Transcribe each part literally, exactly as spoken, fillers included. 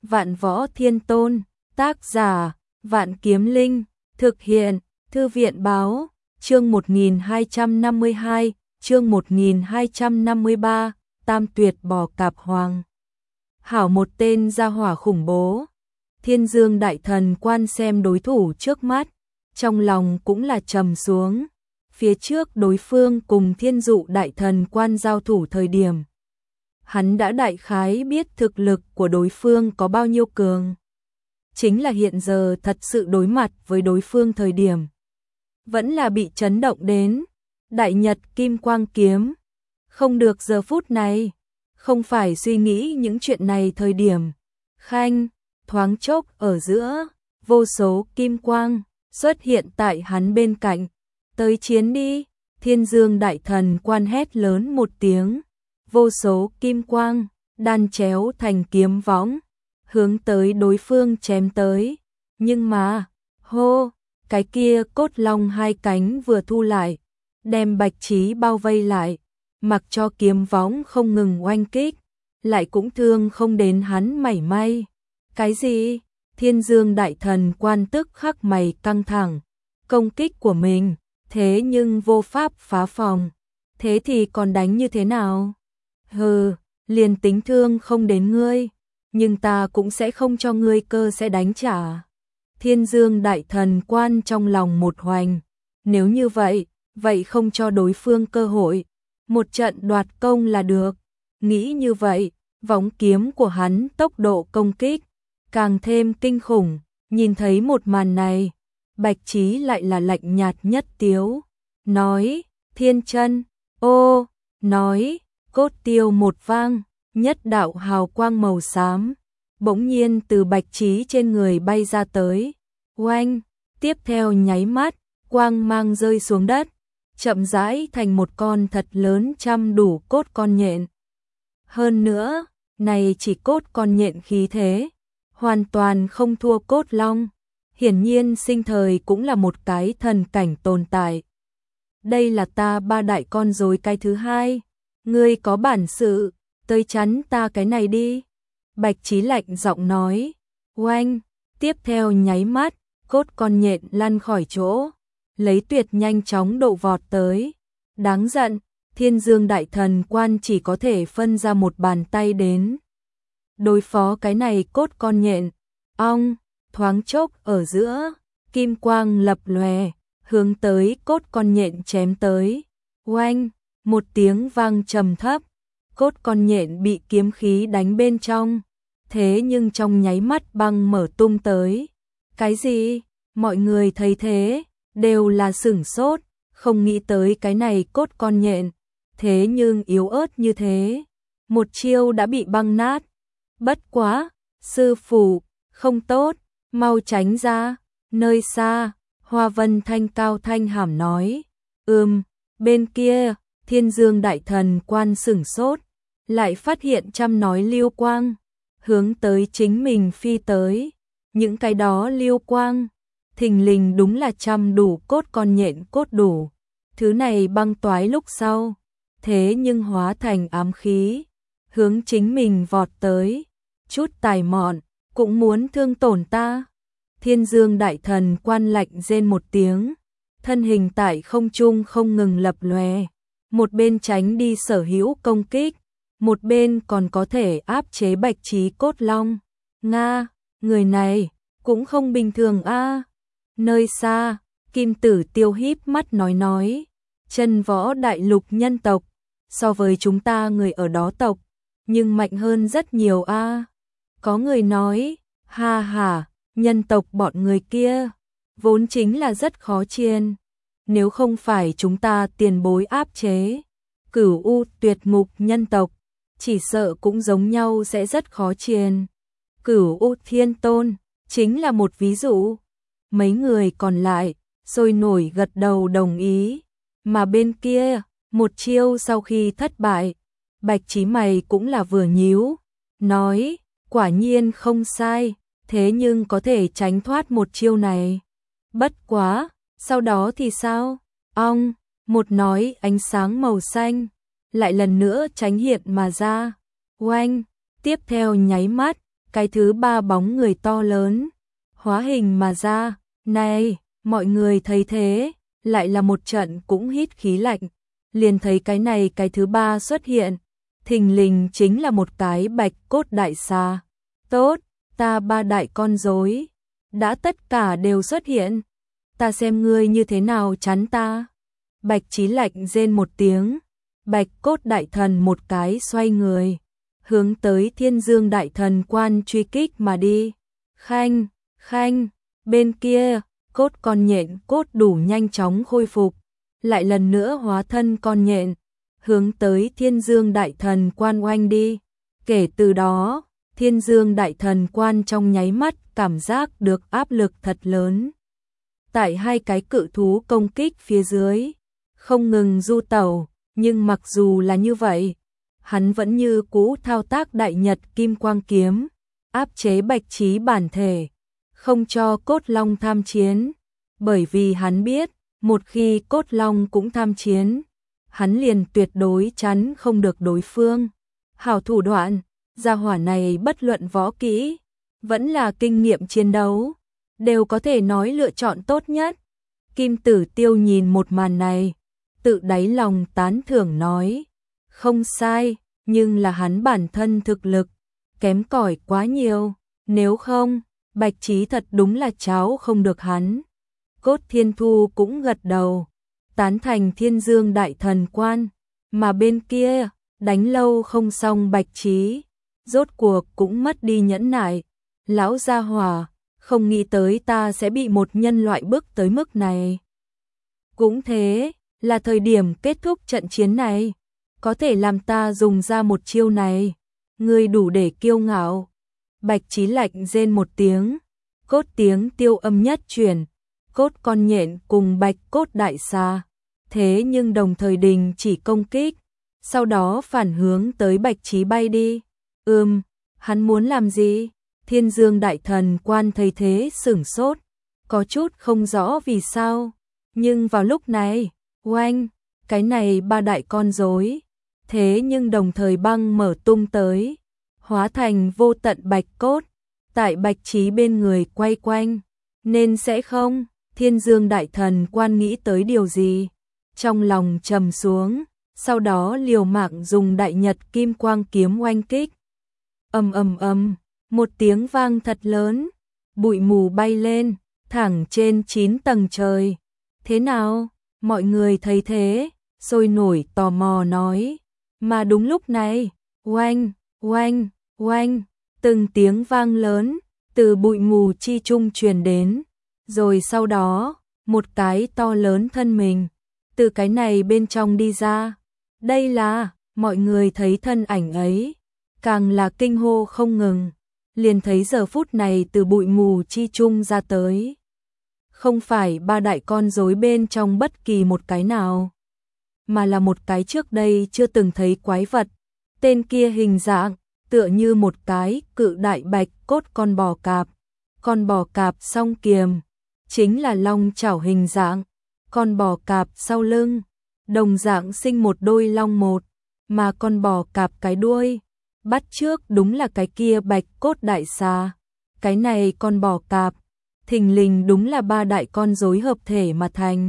Vạn Võ Thiên Tôn, tác giả, Vạn Kiếm Linh, thực hiện, Thư viện báo, chương một nghìn hai trăm năm mươi hai, chương một nghìn hai trăm năm mươi ba, Tam Tuyệt Bò Cạp Hoàng. Hảo một tên gia hỏa khủng bố. Thiên Dương Đại Thần Quan xem đối thủ trước mắt, trong lòng cũng là trầm xuống. Phía trước đối phương cùng Thiên Dụ Đại Thần Quan giao thủ thời điểm, hắn đã đại khái biết thực lực của đối phương có bao nhiêu cường. Chính là hiện giờ thật sự đối mặt với đối phương thời điểm, vẫn là bị chấn động đến. Đại Nhật Kim Quang Kiếm, không được giờ phút này, không phải suy nghĩ những chuyện này thời điểm. Khanh, thoáng chốc ở giữa, vô số kim quang xuất hiện tại hắn bên cạnh. Tới chiến đi, Thiên Dương Đại Thần Quan hét lớn một tiếng, vô số kim quang đan chéo thành kiếm võng, hướng tới đối phương chém tới. Nhưng mà, hô, cái kia cốt long hai cánh vừa thu lại, đem Bạch Chí bao vây lại, mặc cho kiếm võng không ngừng oanh kích, lại cũng thương không đến hắn mảy may. Cái gì? Thiên Dương Đại Thần Quan tức khắc mày căng thẳng, công kích của mình, thế nhưng vô pháp phá phòng. Thế thì còn đánh như thế nào? Hừ, liền tính thương không đến ngươi, nhưng ta cũng sẽ không cho ngươi cơ sẽ đánh trả. Thiên Dương Đại Thần Quan trong lòng một hoành, nếu như vậy, vậy không cho đối phương cơ hội, một trận đoạt công là được. Nghĩ như vậy, võng kiếm của hắn tốc độ công kích càng thêm kinh khủng. Nhìn thấy một màn này, Bạch Chí lại là lạnh nhạt nhất tiếu, nói, Thiên Chân, ô, nói, cốt tiêu một vang, nhất đạo hào quang màu xám bỗng nhiên từ Bạch Chí trên người bay ra tới. Oanh, tiếp theo nháy mắt, quang mang rơi xuống đất, chậm rãi thành một con thật lớn trăm đủ cốt con nhện. Hơn nữa, này chỉ cốt con nhện khí thế, hoàn toàn không thua cốt long, hiển nhiên sinh thời cũng là một cái thần cảnh tồn tại. Đây là ta ba đại con rối cái thứ hai, ngươi có bản sự, tới chắn ta cái này đi. Bạch Chí lạnh giọng nói. Oanh, tiếp theo nháy mắt, cốt con nhện lăn khỏi chỗ, lấy tuyệt nhanh chóng độ vọt tới. Đáng giận, Thiên Dương Đại Thần Quan chỉ có thể phân ra một bàn tay đến đối phó cái này cốt con nhện. Ong, thoáng chốc ở giữa, kim quang lập lòe, hướng tới cốt con nhện chém tới. Oanh, một tiếng vang trầm thấp, cốt con nhện bị kiếm khí đánh bên trong, thế nhưng trong nháy mắt băng mở tung tới. Cái gì? Mọi người thấy thế, đều là sửng sốt, không nghĩ tới cái này cốt con nhện, thế nhưng yếu ớt như thế, một chiêu đã bị băng nát. Bất quá, sư phụ, không tốt, mau tránh ra. Nơi xa, Hoa Vân Thanh cao thanh hàm nói. Ừm, bên kia, Thiên Dương Đại Thần Quan sửng sốt, lại phát hiện trăm nói lưu quang hướng tới chính mình phi tới. Những cái đó lưu quang, thình lình đúng là trăm đủ cốt con nhện cốt đủ. Thứ này băng toái lúc sau, thế nhưng hóa thành ám khí, hướng chính mình vọt tới. Chút tài mọn, cũng muốn thương tổn ta. Thiên Dương Đại Thần Quan lạnh rên một tiếng, thân hình tại không trung không ngừng lập lòe, một bên tránh đi sở hữu công kích, một bên còn có thể áp chế Bạch Chí cốt long. Nga, người này cũng không bình thường a. Nơi xa, Kim Tử Tiêu híp mắt nói nói, Chân Võ Đại Lục nhân tộc, so với chúng ta người ở đó tộc, nhưng mạnh hơn rất nhiều a. Có người nói, ha ha, nhân tộc bọn người kia, vốn chính là rất khó chiên. Nếu không phải chúng ta tiền bối áp chế, Cửu U Tuyệt Ngục nhân tộc, chỉ sợ cũng giống nhau sẽ rất khó chiên. Cửu U Thiên Tôn, chính là một ví dụ. Mấy người còn lại, sôi nổi gật đầu đồng ý. Mà bên kia, một chiêu sau khi thất bại, Bạch Chí mày cũng là vừa nhíu, nói, quả nhiên không sai, thế nhưng có thể tránh thoát một chiêu này. Bất quá, sau đó thì sao? Ong, một nói ánh sáng màu xanh, lại lần nữa tránh hiện mà ra. Oanh, tiếp theo nháy mắt, cái thứ ba bóng người to lớn hóa hình mà ra. Này, mọi người thấy thế, lại là một trận cũng hít khí lạnh, liền thấy cái này cái thứ ba xuất hiện, thình lình chính là một cái bạch cốt đại xà. Tốt, ta ba đại con rối, đã tất cả đều xuất hiện, ta xem ngươi như thế nào chắn ta. Bạch Chí Lạnh rên một tiếng, bạch cốt đại thần một cái xoay người, hướng tới Thiên Dương đại thần quan truy kích mà đi. Khanh, khanh, bên kia, cốt con nhện cốt đủ nhanh chóng khôi phục, lại lần nữa hóa thân con nhện, hướng tới Thiên Dương đại thần quan oanh đi. Kể từ đó, Thiên Dương đại thần quan trong nháy mắt cảm giác được áp lực thật lớn. Tại hai cái cự thú công kích phía dưới, không ngừng du tẩu, nhưng mặc dù là như vậy, hắn vẫn như cũ thao tác đại nhật kim quang kiếm, áp chế Bạch Chí bản thể, không cho cốt long tham chiến, bởi vì hắn biết, một khi cốt long cũng tham chiến, hắn liền tuyệt đối chắn không được đối phương. Hảo thủ đoạn, gia hỏa này bất luận võ kỹ, vẫn là kinh nghiệm chiến đấu, đều có thể nói lựa chọn tốt nhất. Kim Tử Tiêu nhìn một màn này, tự đáy lòng tán thưởng nói, không sai, nhưng là hắn bản thân thực lực kém cỏi quá nhiều, nếu không, Bạch Chí thật đúng là cháu không được hắn. Cốt Thiên Thu cũng gật đầu, tán thành Thiên Dương đại thần quan, mà bên kia, đánh lâu không xong Bạch Chí, rốt cuộc cũng mất đi nhẫn nại. Lão gia hỏa, không nghĩ tới ta sẽ bị một nhân loại bức tới mức này. Cũng thế, là thời điểm kết thúc trận chiến này, có thể làm ta dùng ra một chiêu này, ngươi đủ để kiêu ngạo. Bạch Chí Lạnh rên một tiếng, cốt tiếng tiêu âm nhất chuyển, cốt con nhện cùng bạch cốt đại xà, thế nhưng đồng thời đình chỉ công kích, sau đó phản hướng tới Bạch Chí bay đi. Ừm, hắn muốn làm gì? Thiên Dương đại thần quan thấy thế sửng sốt, có chút không rõ vì sao, nhưng vào lúc này, oanh, cái này ba đại con rối, thế nhưng đồng thời băng mở tung tới, hóa thành vô tận bạch cốt, tại Bạch Chí bên người quay quanh, nên sẽ không. Thiên Dương đại thần quan nghĩ tới điều gì, trong lòng trầm xuống, sau đó liều mạng dùng đại nhật kim quang kiếm oanh kích. Ầm ầm ầm, một tiếng vang thật lớn, bụi mù bay lên, thẳng trên chín tầng trời. Thế nào? Mọi người thấy thế, sôi nổi tò mò nói. Mà đúng lúc này, oanh, oanh, oanh, từng tiếng vang lớn từ bụi mù chi trung truyền đến, rồi sau đó, một cái to lớn thân mình từ cái này bên trong đi ra. Đây là, mọi người thấy thân ảnh ấy, càng là kinh hô không ngừng, liền thấy giờ phút này từ bụi mù chi trung ra tới, không phải ba đại con rối bên trong bất kỳ một cái nào, mà là một cái trước đây chưa từng thấy quái vật. Tên kia hình dạng tựa như một cái cự đại bạch cốt con bò cạp, con bò cạp song kiềm, chính là long chảo hình dạng, con bò cạp sau lưng, đồng dạng sinh một đôi long một, mà con bò cạp cái đuôi, bắt trước đúng là cái kia bạch cốt đại xà. Cái này con bò cạp, thình lình đúng là ba đại con rối hợp thể mà thành.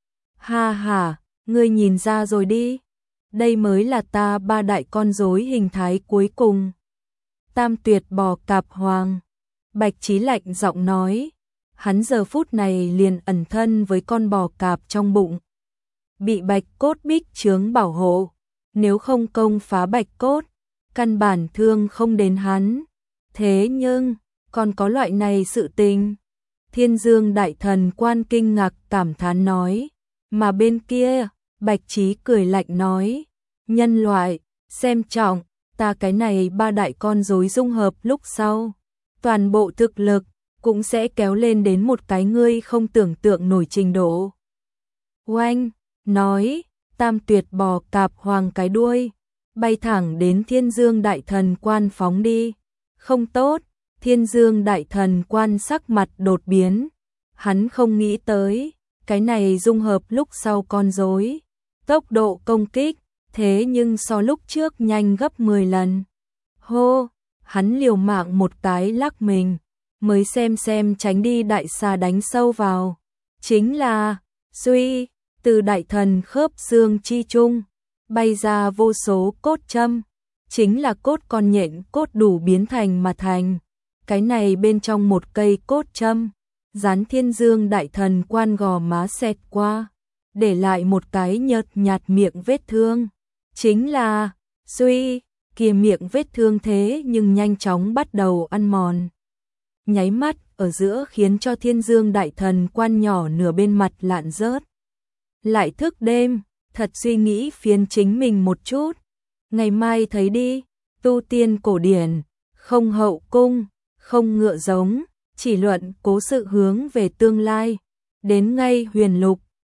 Ha ha, ngươi nhìn ra rồi đi, đây mới là ta ba đại con rối hình thái cuối cùng. Tam tuyệt bò cạp hoàng, Bạch Chí Lạnh giọng nói, hắn giờ phút này liền ẩn thân với con bò cạp trong bụng, bị bạch cốt bích chướng bảo hộ, nếu không công phá bạch cốt, căn bản thương không đến hắn. Thế nhưng, còn có loại này sự tình. Thiên Dương đại thần quan kinh ngạc cảm thán nói, mà bên kia, Bạch Chí cười lạnh nói, nhân loại, xem trọng, ta cái này ba đại con rối dung hợp lúc sau, toàn bộ thực lực cũng sẽ kéo lên đến một cái ngươi không tưởng tượng nổi trình độ. Oanh, nói, tam tuyệt bò cạp hoàng cái đuôi, bay thẳng đến Thiên Dương đại thần quan phóng đi. Không tốt, Thiên Dương đại thần quan sắc mặt đột biến, hắn không nghĩ tới, cái này dung hợp lúc sau con rối, tốc độ công kích, thế nhưng so lúc trước nhanh gấp mười lần. Hô, hắn liều mạng một cái lắc mình, mới xem xem tránh đi đại xà đánh sâu vào. Chính là, suy, từ đại thần khớp xương chi trung, bay ra vô số cốt châm, chính là cốt con nhện cốt đủ biến thành mà thành. Cái này bên trong một cây cốt châm, dán Thiên Dương đại thần quan gò má xẹt qua, để lại một cái nhợt nhạt miệng vết thương. Chính là, suy, kia miệng vết thương thế nhưng nhanh chóng bắt đầu ăn mòn. Nháy mắt ở giữa khiến cho Thiên Dương đại thần quan nhỏ nửa bên mặt lạn rớt. Lại thức đêm, thật suy nghĩ phiền chính mình một chút. Ngày mai thấy đi, tu tiên cổ điển, không hậu cung, không ngựa giống, chỉ luận cố sự hướng về tương lai. Đến ngay huyền lục,